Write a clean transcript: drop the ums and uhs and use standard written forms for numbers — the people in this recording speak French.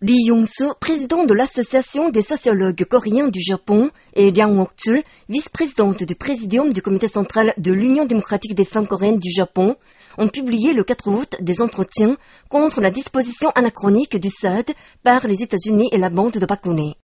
Lee Yong-soo, président de l'Association des sociologues coréens du Japon, et Liang Wok-chul, vice-présidente du présidium du comité central de l'Union démocratique des femmes coréennes du Japon, ont publié le 4 août des entretiens contre la disposition anachronique du SAD par les États-Unis et la bande de Park Geun-hye.